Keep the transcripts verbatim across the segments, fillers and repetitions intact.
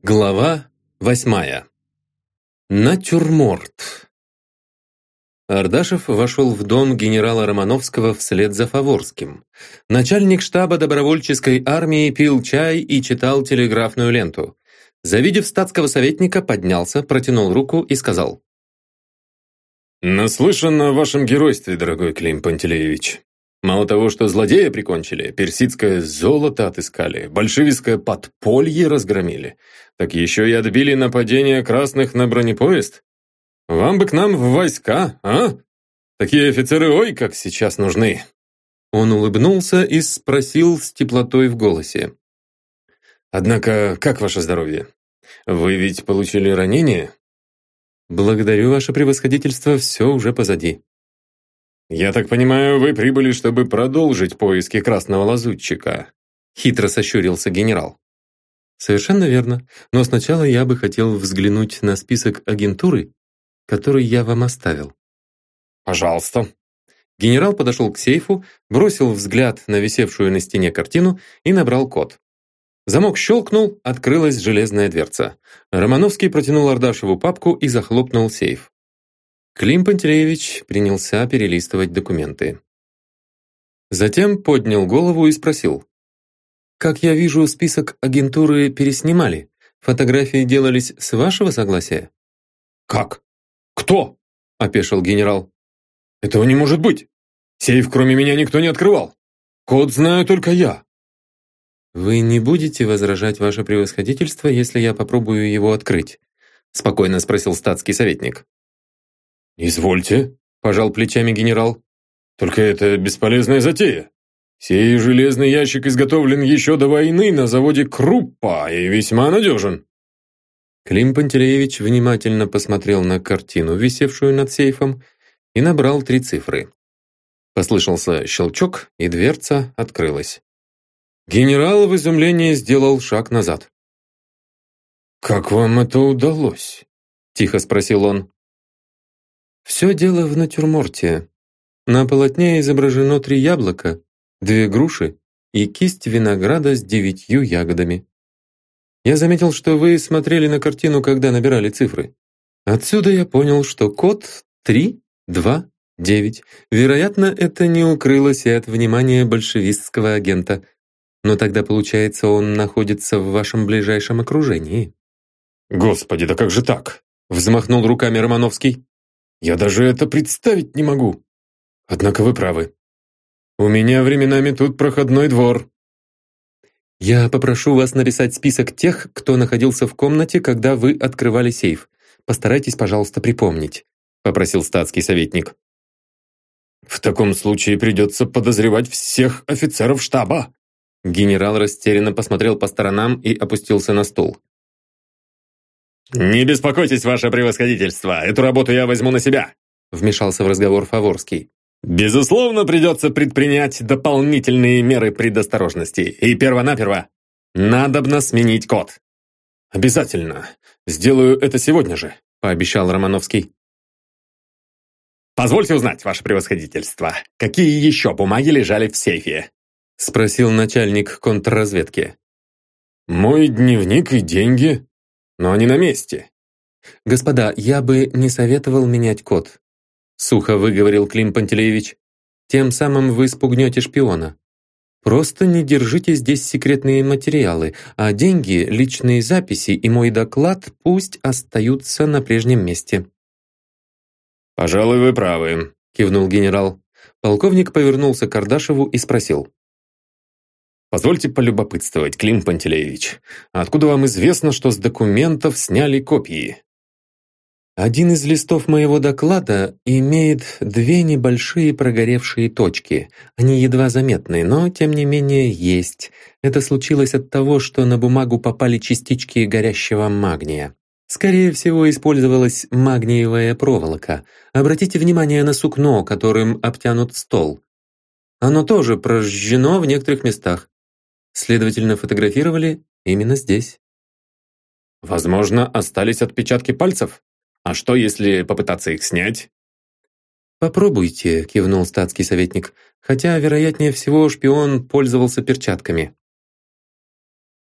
Глава восьмая. Натюрморт. Ардашев вошел в дом генерала Романовского вслед за Фаворским. Начальник штаба добровольческой армии пил чай и читал телеграфную ленту. Завидев статского советника, поднялся, протянул руку и сказал: «Наслышан о вашем геройстве, дорогой Клим Пантелеевич. Мало того, что злодея прикончили, персидское золото отыскали, большевистское подполье разгромили, так еще и отбили нападение красных на бронепоезд. Вам бы к нам в войска, а? Такие офицеры ой как сейчас нужны». Он улыбнулся и спросил с теплотой в голосе: «Однако, как ваше здоровье? Вы ведь получили ранение?» «Благодарю, ваше превосходительство, все уже позади». «Я так понимаю, вы прибыли, чтобы продолжить поиски красного лазутчика?» Хитро сощурился генерал. «Совершенно верно, но сначала я бы хотел взглянуть на список агентуры, который я вам оставил». «Пожалуйста». Генерал подошел к сейфу, бросил взгляд на висевшую на стене картину и набрал код. Замок щелкнул, открылась железная дверца. Романовский протянул Ардашеву папку и захлопнул сейф. Клим Пантелеевич принялся перелистывать документы. Затем поднял голову и спросил: «Как я вижу, список агентуры переснимали. Фотографии делались с вашего согласия?» «Как? Кто?» – опешил генерал. «Этого не может быть! Сейф кроме меня никто не открывал. Код знаю только я». «Вы не будете возражать, ваше превосходительство, если я попробую его открыть?» – спокойно спросил статский советник. «Извольте», – пожал плечами генерал. «Только это бесполезная затея. Сей железный ящик изготовлен еще до войны на заводе Круппа и весьма надежен». Клим Пантелеевич внимательно посмотрел на картину, висевшую над сейфом, и набрал три цифры. Послышался щелчок, и дверца открылась. Генерал в изумлении сделал шаг назад. «Как вам это удалось?» – тихо спросил он. «Все дело в натюрморте. На полотне изображено три яблока, две груши и кисть винограда с девятью ягодами. Я заметил, что вы смотрели на картину, когда набирали цифры. Отсюда я понял, что код три, два, девять. Вероятно, это не укрылось и от внимания большевистского агента. Но тогда, получается, он находится в вашем ближайшем окружении». «Господи, да как же так?» – взмахнул руками Романовский. «Я даже это представить не могу. Однако вы правы. У меня временами тут проходной двор». «Я попрошу вас написать список тех, кто находился в комнате, когда вы открывали сейф. Постарайтесь, пожалуйста, припомнить», – попросил статский советник. «В таком случае придется подозревать всех офицеров штаба». Генерал растерянно посмотрел по сторонам и опустился на стул. «Не беспокойтесь, ваше превосходительство, эту работу я возьму на себя», вмешался в разговор Фаворский. «Безусловно, придется предпринять дополнительные меры предосторожности, и первонаперво надобно сменить код». «Обязательно. Сделаю это сегодня же», пообещал Романовский. «Позвольте узнать, ваше превосходительство, какие еще бумаги лежали в сейфе?» спросил начальник контрразведки. «Мой дневник и деньги, но они на месте». «Господа, я бы не советовал менять код», сухо выговорил Клим Пантелеевич. «Тем самым вы спугнете шпиона. Просто не держите здесь секретные материалы, а деньги, личные записи и мой доклад пусть остаются на прежнем месте». «Пожалуй, вы правы», кивнул генерал. Полковник повернулся к Ардашеву и спросил: «Позвольте полюбопытствовать, Клим Пантелеевич, откуда вам известно, что с документов сняли копии?» «Один из листов моего доклада имеет две небольшие прогоревшие точки. Они едва заметны, но, тем не менее, есть. Это случилось от того, что на бумагу попали частички горящего магния. Скорее всего, использовалась магниевая проволока. Обратите внимание на сукно, которым обтянут стол. Оно тоже прожжено в некоторых местах. Следовательно, фотографировали именно здесь». «Возможно, остались отпечатки пальцев? А что, если попытаться их снять?» «Попробуйте», – кивнул статский советник, хотя, вероятнее всего, шпион пользовался перчатками.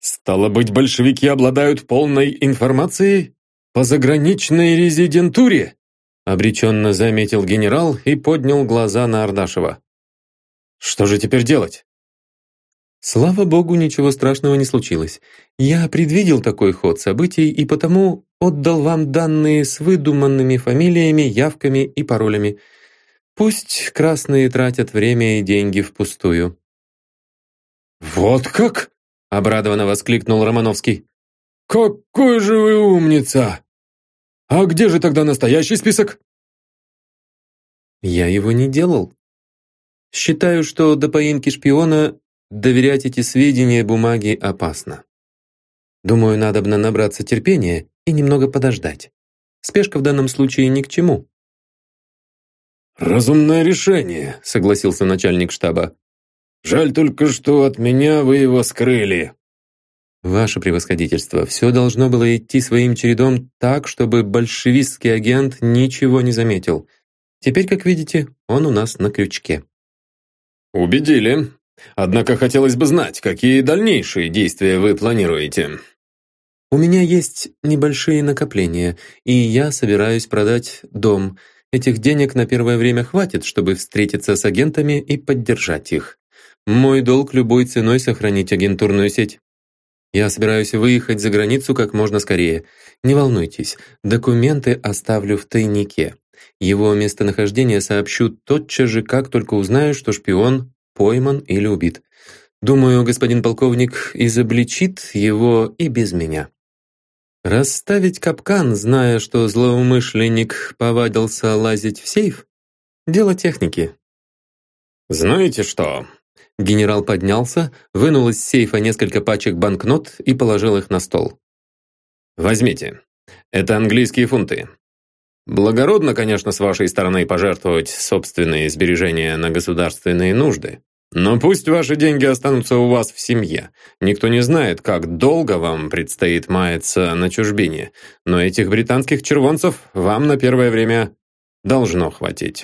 «Стало быть, большевики обладают полной информацией по заграничной резидентуре?» Обреченно заметил генерал и поднял глаза на Ардашева. «Что же теперь делать?» «Слава богу, ничего страшного не случилось. Я предвидел такой ход событий и потому отдал вам данные с выдуманными фамилиями, явками и паролями. Пусть красные тратят время и деньги впустую». «Вот как?» — обрадованно воскликнул Романовский. «Какой же вы умница! А где же тогда настоящий список?» «Я его не делал. Считаю, что до поимки шпиона доверять эти сведения бумаге опасно. Думаю, надобно набраться терпения и немного подождать. Спешка в данном случае ни к чему». «Разумное решение», — согласился начальник штаба. «Жаль только, что от меня вы его скрыли». «Ваше превосходительство, все должно было идти своим чередом так, чтобы большевистский агент ничего не заметил. Теперь, как видите, он у нас на крючке». «Убедили. Однако хотелось бы знать, какие дальнейшие действия вы планируете». «У меня есть небольшие накопления, и я собираюсь продать дом. Этих денег на первое время хватит, чтобы встретиться с агентами и поддержать их. Мой долг любой ценой сохранить агентурную сеть. Я собираюсь выехать за границу как можно скорее. Не волнуйтесь, документы оставлю в тайнике. Его местонахождение сообщу тотчас же, как только узнаю, что шпион пойман или убит. Думаю, господин полковник изобличит его и без меня. Расставить капкан, зная, что злоумышленник повадился лазить в сейф, дело техники». «Знаете что?» Генерал поднялся, вынул из сейфа несколько пачек банкнот и положил их на стол. «Возьмите. Это английские фунты. Благородно, конечно, с вашей стороны пожертвовать собственные сбережения на государственные нужды. Но пусть ваши деньги останутся у вас в семье. Никто не знает, как долго вам предстоит маяться на чужбине, но этих британских червонцев вам на первое время должно хватить.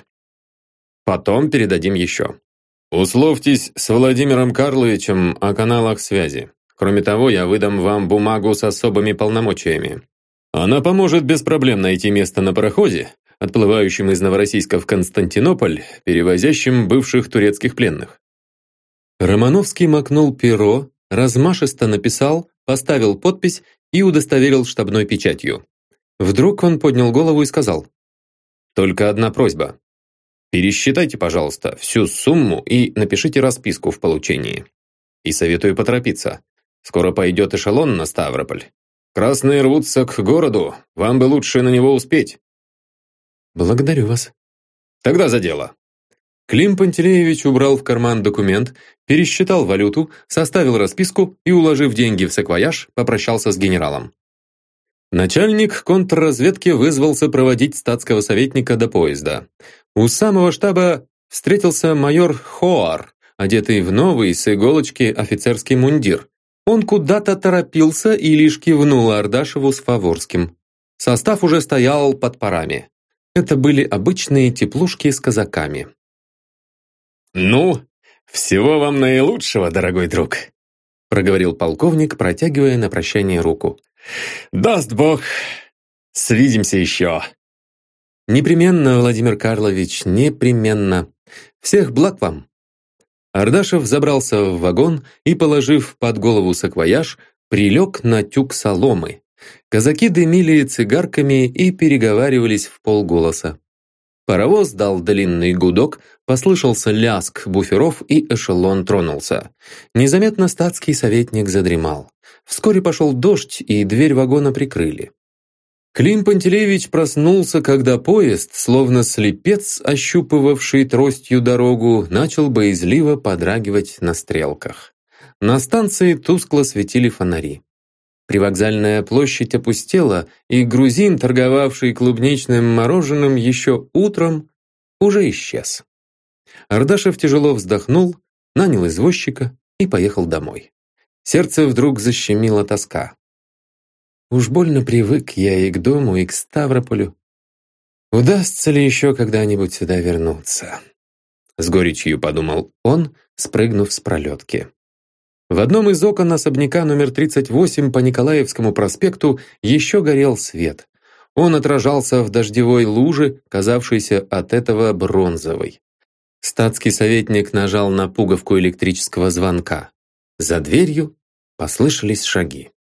Потом передадим еще. Условьтесь с Владимиром Карловичем о каналах связи. Кроме того, я выдам вам бумагу с особыми полномочиями. Она поможет без проблем найти место на пароходе, отплывающем из Новороссийска в Константинополь, перевозящем бывших турецких пленных». Романовский макнул перо, размашисто написал, поставил подпись и удостоверил штабной печатью. Вдруг он поднял голову и сказал: «Только одна просьба. Пересчитайте, пожалуйста, всю сумму и напишите расписку в получении. И советую поторопиться. Скоро пойдет эшелон на Ставрополь. Красные рвутся к городу, вам бы лучше на него успеть». «Благодарю вас». «Тогда за дело». Клим Пантелеевич убрал в карман документ, пересчитал валюту, составил расписку и, уложив деньги в саквояж, попрощался с генералом. Начальник контрразведки вызвался проводить статского советника до поезда. У самого штаба встретился майор Хоар, одетый в новый с иголочки офицерский мундир. Он куда-то торопился и лишь кивнул Ардашеву с Фаворским. Состав уже стоял под парами. Это были обычные теплушки с казаками. «Ну, всего вам наилучшего, дорогой друг», — проговорил полковник, протягивая на прощание руку. «Даст Бог, свидимся еще». «Непременно, Владимир Карлович, непременно. Всех благ вам». Ардашев забрался в вагон и, положив под голову саквояж, прилег на тюк соломы. Казаки дымили цигарками и переговаривались в полголоса. Паровоз дал длинный гудок, послышался лязг буферов, и эшелон тронулся. Незаметно статский советник задремал. Вскоре пошел дождь, и дверь вагона прикрыли. Клим Пантелеевич проснулся, когда поезд, словно слепец, ощупывавший тростью дорогу, начал боязливо подрагивать на стрелках. На станции тускло светили фонари. Привокзальная площадь опустела, и грузин, торговавший клубничным мороженым еще утром, уже исчез. Ардашев тяжело вздохнул, нанял извозчика и поехал домой. Сердце вдруг защемило тоска. Уж больно привык я и к дому, и к Ставрополю. Удастся ли еще когда-нибудь сюда вернуться? С горечью подумал он, спрыгнув с пролетки. В одном из окон особняка номер тридцать восемь по Николаевскому проспекту еще горел свет. Он отражался в дождевой луже, казавшейся от этого бронзовой. Статский советник нажал на пуговку электрического звонка. За дверью послышались шаги.